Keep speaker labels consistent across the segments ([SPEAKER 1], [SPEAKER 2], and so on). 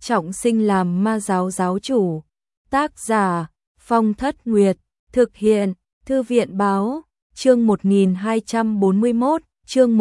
[SPEAKER 1] trọng sinh làm ma giáo giáo chủ. Tác giả Phong Thất Nguyệt, thực hiện Thư viện Báo, chương 1241, chương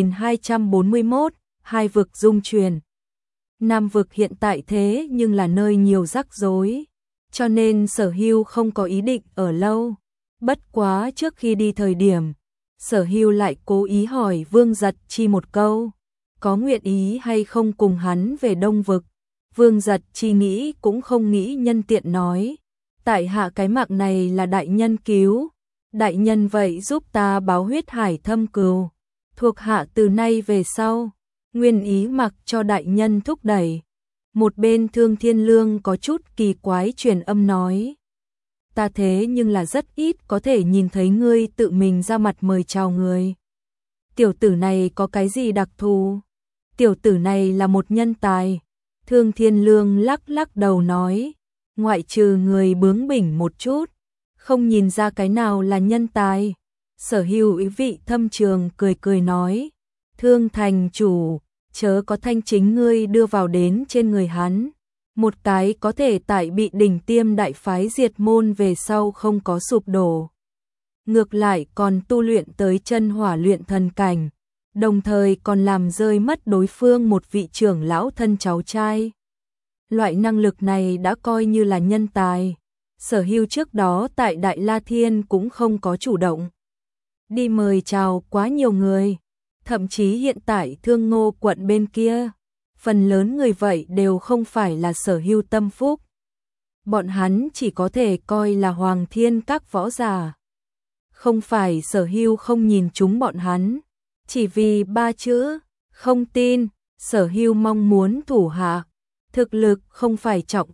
[SPEAKER 1] 1241, hai vực dung truyền. Nam vực hiện tại thế nhưng là nơi nhiều rắc rối, cho nên Sở Hưu không có ý định ở lâu. Bất quá trước khi đi thời điểm, Sở Hưu lại cố ý hỏi Vương Giật Chi một câu, có nguyện ý hay không cùng hắn về Đông vực. Vương Giật Chi nghĩ cũng không nghĩ, nhân tiện nói, tại hạ cái mạng này là đại nhân cứu, đại nhân vậy giúp ta báo huyết hải thâm cừu, thuộc hạ từ nay về sau nguyên ý mặc cho đại nhân thúc đẩy. Một bên Thương Thiên Lương có chút kỳ quái truyền âm nói, ta thế nhưng là rất ít có thể nhìn thấy ngươi tự mình ra mặt mời chào người. Tiểu tử này có cái gì đặc thù? Tiểu tử này là một nhân tài. Thương Thiên Lương lắc lắc đầu nói, ngoại trừ người bướng bỉnh một chút, không nhìn ra cái nào là nhân tài. Sở Hưu ý vị thâm trường cười cười nói, Thương thành chủ, chớ có thanh chính ngươi đưa vào đến trên người hắn. Một cái có thể tại bị đỉnh tiêm đại phái diệt môn về sau không có sụp đổ, ngược lại còn tu luyện tới chân hỏa luyện thần cảnh, đồng thời còn làm rơi mất đối phương một vị trưởng lão thân cháu trai. Loại năng lực này đã coi như là nhân tài. Sở Hưu trước đó tại Đại La Thiên cũng không có chủ động đi mời chào quá nhiều người, thậm chí hiện tại Thương Ngô quận bên kia, phần lớn người vậy đều không phải là Sở Hưu tâm phúc. Bọn hắn chỉ có thể coi là Hoàng Thiên các võ giả. Không phải Sở Hưu không nhìn chúng bọn hắn, chỉ vì ba chữ, không tin. Sở Hưu mong muốn thủ hạ, thực lực không phải trọng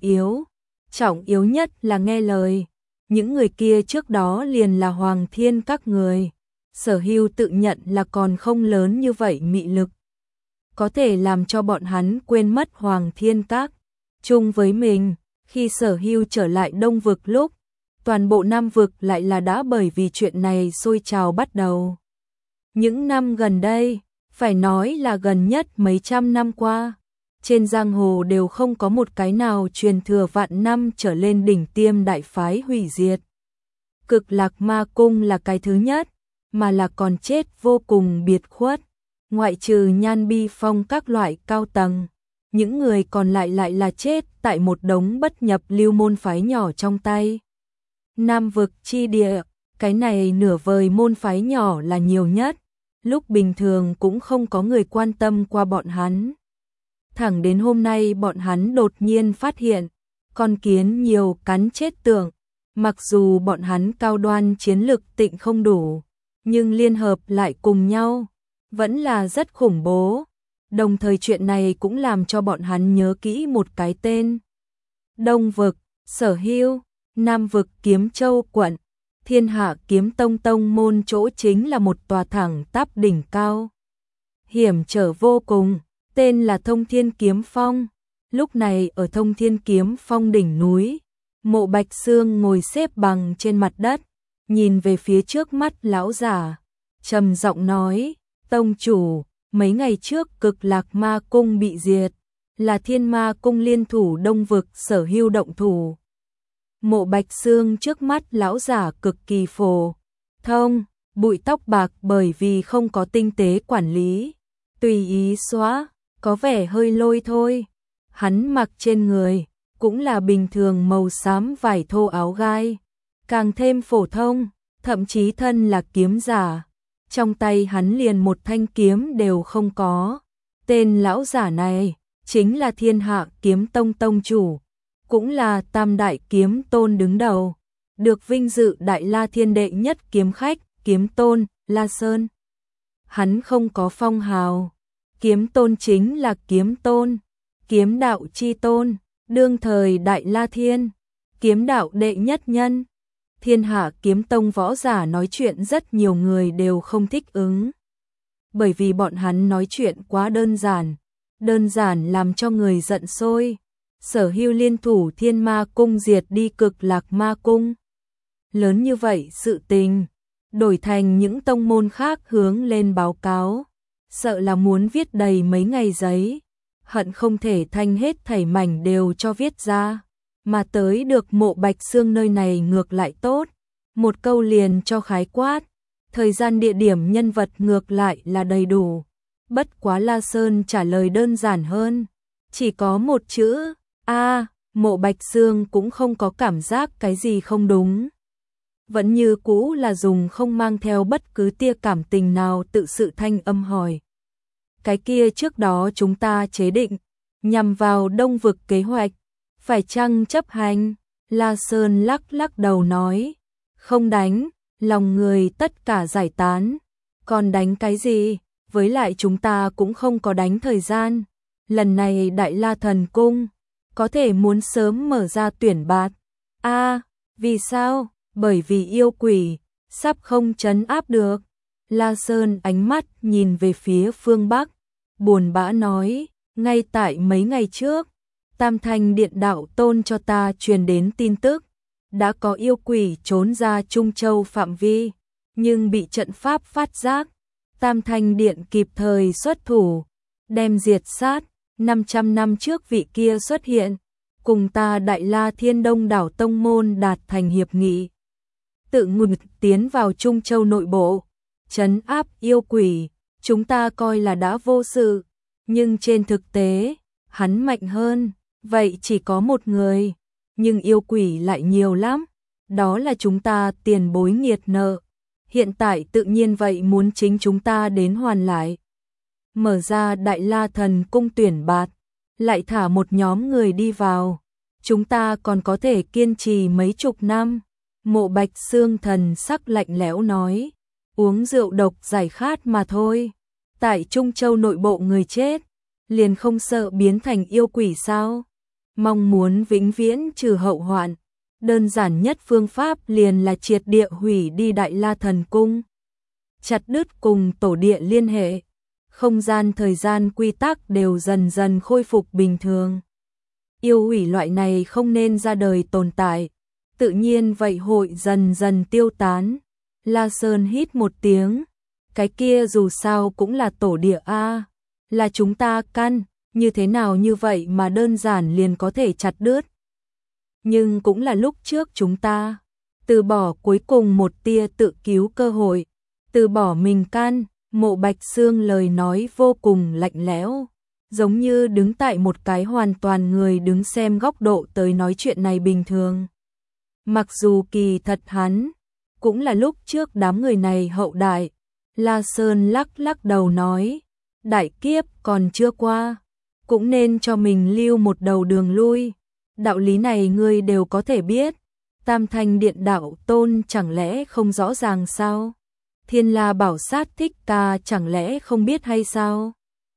[SPEAKER 1] yếu nhất là nghe lời. Những người kia trước đó liền là Hoàng Thiên các người. Sở Hưu tự nhận là còn không lớn như vậy mị lực, có thể làm cho bọn hắn quên mất Hoàng Thiên các. Chung với mình, khi Sở Hưu trở lại Đông vực lúc, toàn bộ Nam vực lại là đã bởi vì chuyện này sôi trào bắt đầu. Những năm gần đây, phải nói là gần nhất mấy trăm năm qua, trên giang hồ đều không có một cái nào truyền thừa vạn năm trở lên đỉnh tiêm đại phái hủy diệt. Cực Lạc Ma Cung là cái thứ nhất, mà là còn chết vô cùng biệt khuất. Ngoại trừ Nhan Bi Phong các loại cao tầng, những người còn lại lại là chết tại một đống bất nhập lưu môn phái nhỏ trong tay. Nam vực chi địa, cái này nửa vời môn phái nhỏ là nhiều nhất, lúc bình thường cũng không có người quan tâm qua bọn hắn. Thẳng đến hôm nay bọn hắn đột nhiên phát hiện, con kiến nhiều cắn chết tượng, mặc dù bọn hắn cao đoan chiến lực tịnh không đủ, nhưng liên hợp lại cùng nhau, vẫn là rất khủng bố. Đồng thời chuyện này cũng làm cho bọn hắn nhớ kỹ một cái tên. Đông vực, Sở Hưu, Nam vực Kiếm Châu quận, Thiên Hạ Kiếm Tông tông môn chỗ chính là một tòa thẳng tắp đỉnh cao, hiểm trở vô cùng, tên là Thông Thiên Kiếm Phong. Lúc này ở Thông Thiên Kiếm Phong đỉnh núi, Mộ Bạch Xương ngồi xếp bằng trên mặt đất, nhìn về phía trước mắt lão giả, trầm giọng nói, tông chủ, mấy ngày trước Cực Lạc Ma Cung bị diệt, là Thiên Ma Cung liên thủ Đông vực Sở Hưu động thủ. Mộ Bạch Xương trước mắt lão giả cực kỳ phổ thông, bụi tóc bạc bởi vì không có tinh tế quản lý, tùy ý xóa, có vẻ hơi lôi thôi. Hắn mặc trên người cũng là bình thường màu xám vải thô áo gai, càng thêm phổ thông, thậm chí thân là kiếm giả, trong tay hắn liền một thanh kiếm đều không có. Tên lão giả này chính là Thiên Hạ Kiếm Tông tông chủ, cũng là Tam Đại Kiếm Tôn đứng đầu, được vinh dự Đại La Thiên đệ nhất kiếm khách, Kiếm Tôn La Sơn. Hắn không có phong hào, Kiếm Tôn chính là Kiếm Tôn, kiếm đạo chi tôn, đương thời Đại La Thiên, kiếm đạo đệ nhất nhân. Thiên Hạ Kiếm Tông võ giả nói chuyện rất nhiều người đều không thích ứng, bởi vì bọn hắn nói chuyện quá đơn giản làm cho người giận sôi. Sở Hưu liên thủ Thiên Ma Cung diệt đi Cực Lạc Ma Cung. Lớn như vậy sự tình, đổi thành những tông môn khác hướng lên báo cáo, sợ là muốn viết đầy mấy ngày giấy. hận không thể thanh hết thảy mảnh đều cho viết ra, mà tới được Mộ Bạch Xương nơi này ngược lại tốt, một câu liền cho khái quát, thời gian địa điểm nhân vật ngược lại là đầy đủ. Bất quá La Sơn trả lời đơn giản hơn, chỉ có một chữ, a. Mộ Bạch Xương cũng không có cảm giác cái gì không đúng. Vẫn như cũ là dùng không mang theo bất cứ tia cảm tình nào tự sự thanh âm hỏi. Cái kia trước đó chúng ta chế định, nhằm vào Đông Vực kế hoạch, phải chăng chấp hành? La Sơn lắc lắc đầu nói, không đánh, lòng người tất cả giải tán. Còn đánh cái gì? Với lại chúng ta cũng không có đánh thời gian. Lần này Đại La Thần Cung có thể muốn sớm mở ra tuyển bạt. Vì sao? Bởi vì yêu quỷ sắp không trấn áp được. La Sơn ánh mắt nhìn về phía phương Bắc, buồn bã nói, ngay tại mấy ngày trước, Tam Thanh Điện Đạo Tôn cho ta truyền đến tin tức, đã có yêu quỷ trốn ra Trung Châu phạm vi, nhưng bị trận pháp phát giác, Tam Thanh Điện kịp thời xuất thủ, đem diệt sát. 500 năm trước vị kia xuất hiện, cùng ta Đại La Thiên Đông Đảo Tông Môn đạt thành hiệp nghị, tự ngừng tiến vào Trung Châu nội bộ, trấn áp yêu quỷ, chúng ta coi là đã vô sự, nhưng trên thực tế, hắn mạnh hơn, vậy chỉ có một người, nhưng yêu quỷ lại nhiều lắm, đó là chúng ta tiền bối nghiệt nợ, hiện tại tự nhiên vậy muốn chính chúng ta đến hoàn lại. Mở ra Đại La Thần Cung tuyển bạt, lại thả một nhóm người đi vào, chúng ta còn có thể kiên trì mấy chục năm. Mộ Bạch Xương thần sắc lạnh lẽo nói, uống rượu độc giải khát mà thôi, tại Trung Châu nội bộ người chết, liền không sợ biến thành yêu quỷ sao? Mong muốn vĩnh viễn trừ hậu hoạn, đơn giản nhất phương pháp liền là triệt địa hủy đi Đại La Thần Cung, chặt đứt cùng tổ địa liên hệ, không gian thời gian quy tắc đều dần dần khôi phục bình thường. Yêu quỷ loại này không nên ra đời tồn tại, tự nhiên vậy hội dần dần tiêu tán. La Sơn hít một tiếng, cái kia dù sao cũng là tổ địa a, là chúng ta căn, như thế nào như vậy mà đơn giản liền có thể chặt đứt. Nhưng cũng là lúc trước chúng ta từ bỏ cuối cùng một tia tự cứu cơ hội, từ bỏ mình căn. Mộ Bạch Xương lời nói vô cùng lạnh lẽo, giống như đứng tại một cái hoàn toàn người đứng xem góc độ tới nói chuyện này bình thường. Mặc dù kỳ thật hắn cũng là lúc trước đám người này hậu đại. La Sơn lắc lắc đầu nói, đại kiếp còn chưa qua, cũng nên cho mình lưu một đầu đường lui. Đạo lý này ngươi đều có thể biết, Tam Thanh Điện Đạo Tôn chẳng lẽ không rõ ràng sao? Thiên La Bảo Sát Thích Ca chẳng lẽ không biết hay sao?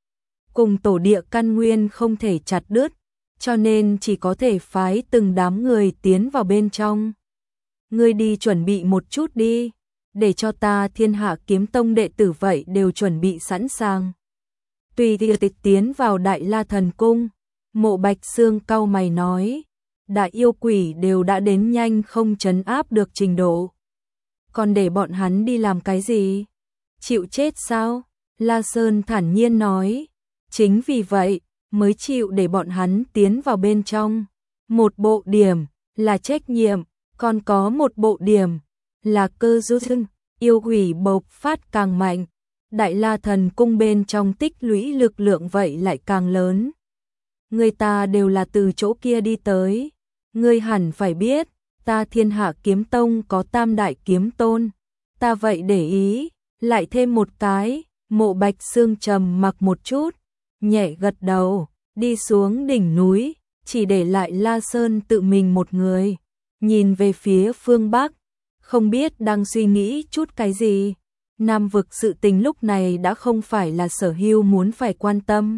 [SPEAKER 1] Cùng tổ địa căn nguyên không thể chặt đứt, cho nên chỉ có thể phái từng đám người tiến vào bên trong. Ngươi đi chuẩn bị một chút đi, để cho ta Thiên Hạ Kiếm Tông đệ tử vậy đều chuẩn bị sẵn sàng. Tùy tiệc tiến vào Đại La Thần Cung, Mộ Bạch Xương cau mày nói, đại yêu quỷ đều đã đến nhanh không trấn áp được trình độ. Còn để bọn hắn đi làm cái gì? Chịu chết sao? La Sơn thản nhiên nói, chính vì vậy mới chịu để bọn hắn tiến vào bên trong. Một bộ điểm là trách nhiệm, còn có một bộ điểm là cơ duyên. Yêu quỷ bộc phát càng mạnh, Đại La Thần Cung bên trong tích lũy lực lượng vậy lại càng lớn. Người ta đều là từ chỗ kia đi tới, ngươi hẳn phải biết, ta Thiên Hạ Kiếm Tông có tam đại kiếm tôn, ta vậy để ý, lại thêm một cái. Mộ Bạch Xương trầm mặc một chút, nhẹ gật đầu, đi xuống đỉnh núi, chỉ để lại La Sơn tự mình một người, nhìn về phía phương Bắc, không biết đang suy nghĩ chút cái gì. Nam vực sự tình lúc này đã không phải là Sở Hưu muốn phải quan tâm.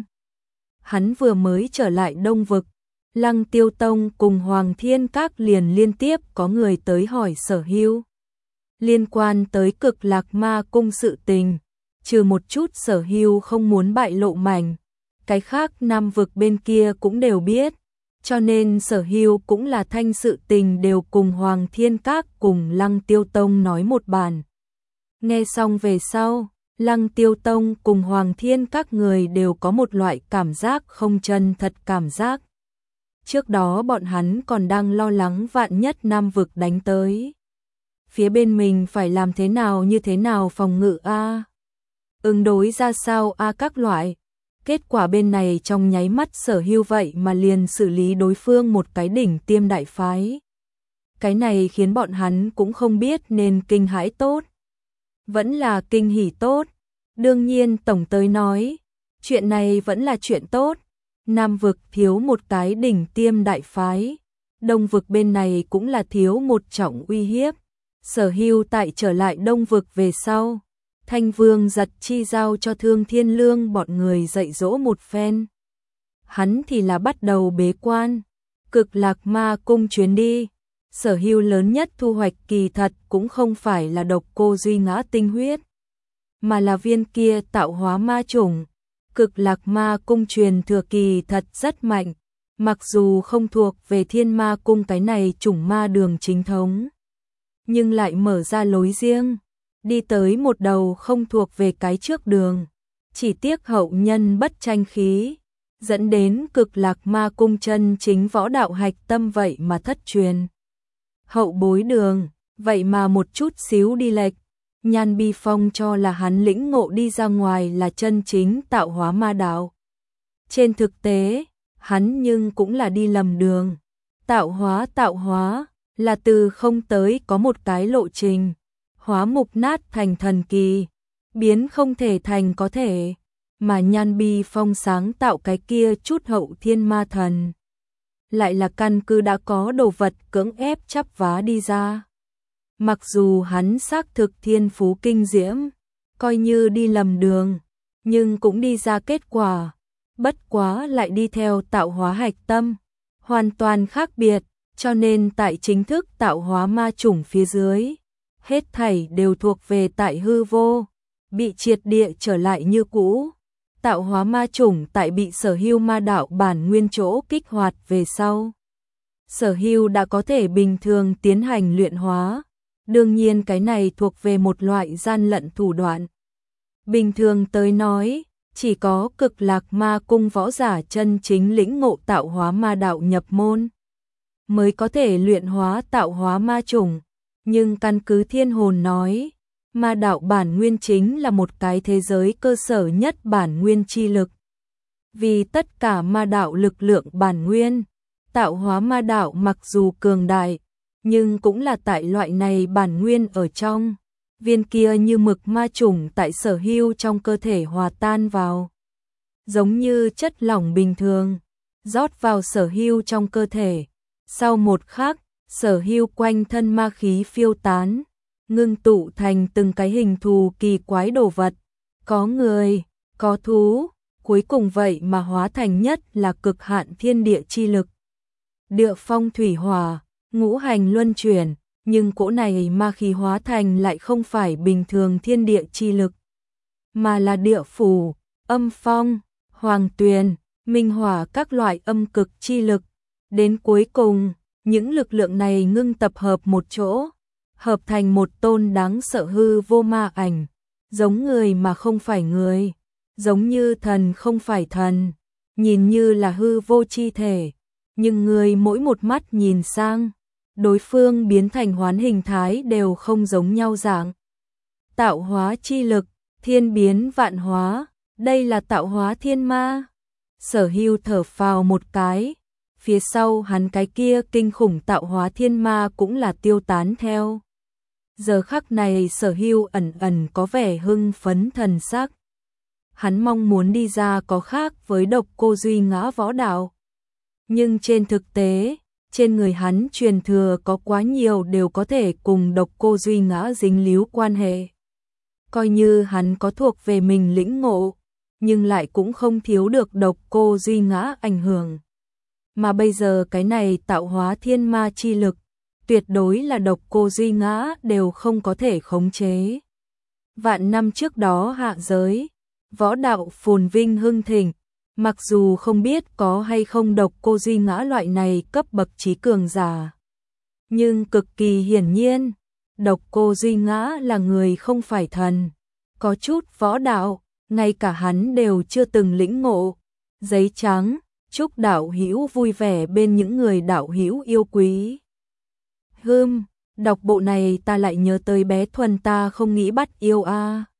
[SPEAKER 1] Hắn vừa mới trở lại Đông vực, Lăng Tiêu Tông cùng Hoàng Thiên Các liền liên tiếp có người tới hỏi Sở Hưu liên quan tới Cực Lạc Ma Cung sự tình, trừ một chút Sở Hưu không muốn bại lộ mảnh, cái khác Nam vực bên kia cũng đều biết, cho nên Sở Hưu cũng là thanh sự tình đều cùng Hoàng Thiên Các cùng Lăng Tiêu Tông nói một bản. Nghe xong về sau, Lăng Tiêu Tông cùng Hoàng Thiên các người đều có một loại cảm giác không chân thật cảm giác. Trước đó bọn hắn còn đang lo lắng vạn nhất Nam vực đánh tới. Phía bên mình phải làm thế nào như thế nào phòng ngự a, ứng đối ra sao a các loại. Kết quả bên này trong nháy mắt Sở Hưu vậy mà liền xử lý đối phương một cái đỉnh tiêm đại phái. Cái này khiến bọn hắn cũng không biết nên kinh hãi tốt, vẫn là kinh hỉ tốt. Đương nhiên tổng tới nói, chuyện này vẫn là chuyện tốt. Nam vực thiếu một cái đỉnh tiêm đại phái, Đông vực bên này cũng là thiếu một trọng uy hiếp. Sở Hưu tại trở lại Đông vực về sau, Thanh Vương giật chi giao cho Thương Thiên Lương bọn người dạy dỗ một phen. Hắn thì là bắt đầu bế quan, Cực Lạc Ma cung chuyến đi. Sở Hưu lớn nhất thu hoạch kỳ thật cũng không phải là độc cô duy ngã tinh huyết, mà là viên kia tạo hóa ma chủng. Cực Lạc Ma cung truyền thừa kỳ thật rất mạnh, mặc dù không thuộc về Thiên Ma cung cái này chủng ma đường chính thống, nhưng lại mở ra lối riêng, đi tới một đầu không thuộc về cái trước đường. Chỉ tiếc hậu nhân bất tranh khí, dẫn đến Cực Lạc Ma cung chân chính võ đạo hạch tâm vậy mà thất truyền. Hậu bối đường, vậy mà một chút xíu đi lệch. Nhan Bi Phong cho là hắn lĩnh ngộ đi ra ngoài là chân chính tạo hóa ma đạo. Trên thực tế, hắn nhưng cũng là đi lầm đường. Tạo hóa là từ không tới có một cái lộ trình. Hóa mục nát thành thần kỳ, biến không thể thành có thể. Mà Nhan Bi Phong sáng tạo cái kia chút hậu thiên ma thần, lại là căn cứ đã có đồ vật cưỡng ép chắp vá đi ra. Mặc dù hắn xác thực thiên phú kinh diễm, coi như đi lầm đường, nhưng cũng đi ra kết quả, bất quá lại đi theo tạo hóa hạch tâm, hoàn toàn khác biệt, cho nên tại chính thức tạo hóa ma chủng phía dưới, hết thảy đều thuộc về tại hư vô, bị triệt địa trở lại như cũ. Tạo hóa ma chủng tại bị Sở Hưu ma đạo bản nguyên chỗ kích hoạt về sau, Sở Hưu đã có thể bình thường tiến hành luyện hóa. Đương nhiên cái này thuộc về một loại gian lận thủ đoạn. Bình thường tới nói, chỉ có Cực Lạc Ma cung võ giả chân chính lĩnh ngộ tạo hóa ma đạo nhập môn mới có thể luyện hóa tạo hóa ma chủng, nhưng căn cứ Thiên Hồn nói, ma đạo bản nguyên chính là một cái thế giới cơ sở nhất bản nguyên chi lực. Vì tất cả ma đạo lực lượng bản nguyên, tạo hóa ma đạo mặc dù cường đại, nhưng cũng là tại loại này bản nguyên ở trong. Viên kia như mực ma chủng tại Sở Hưu trong cơ thể hòa tan vào, giống như chất lỏng bình thường, rót vào Sở Hưu trong cơ thể. Sau một khắc, Sở Hưu quanh thân ma khí phiêu tán, ngưng tụ thành từng cái hình thù kỳ quái đồ vật, có người, có thú, cuối cùng vậy mà hóa thành nhất là cực hạn thiên địa chi lực. Địa phong thủy hỏa, ngũ hành luân chuyển, nhưng cỗ này ma khí hóa thành lại không phải bình thường thiên địa chi lực, mà là địa phủ, âm phong, hoàng tuyền, minh hỏa các loại âm cực chi lực. Đến cuối cùng, những lực lượng này ngưng tập hợp một chỗ, hợp thành một tôn đáng sợ hư vô ma ảnh, giống người mà không phải người, giống như thần không phải thần, nhìn như là hư vô chi thể, nhưng người mỗi một mắt nhìn sang, đối phương biến thành hoán hình thái đều không giống nhau dạng. Tạo hóa chi lực, thiên biến vạn hóa, đây là tạo hóa thiên ma. Sở Hưu thở phào một cái, phía sau hắn cái kia kinh khủng tạo hóa thiên ma cũng là tiêu tán theo. Giờ khắc này Sở Hưu ẩn ẩn có vẻ hưng phấn thần sắc. Hắn mong muốn đi ra có khác với độc cô duy ngã võ đạo. Nhưng trên thực tế, trên người hắn truyền thừa có quá nhiều đều có thể cùng độc cô duy ngã dính líu quan hệ. Coi như hắn có thuộc về mình lĩnh ngộ, nhưng lại cũng không thiếu được độc cô duy ngã ảnh hưởng. Mà bây giờ cái này tạo hóa thiên ma chi lực, tuyệt đối là độc cô duy ngã đều không có thể khống chế. Vạn năm trước đó hạ giới, võ đạo phồn vinh hưng thịnh, mặc dù không biết có hay không độc cô duy ngã loại này cấp bậc trí cường giả, nhưng cực kỳ hiển nhiên, độc cô duy ngã là người không phải thần, có chút võ đạo, ngay cả hắn đều chưa từng lĩnh ngộ. Giấy trắng, chúc đạo hữu vui vẻ bên những người đạo hữu yêu quý. Đọc bộ này ta lại nhớ tới bé Thuần ta không nghĩ bắt yêu a.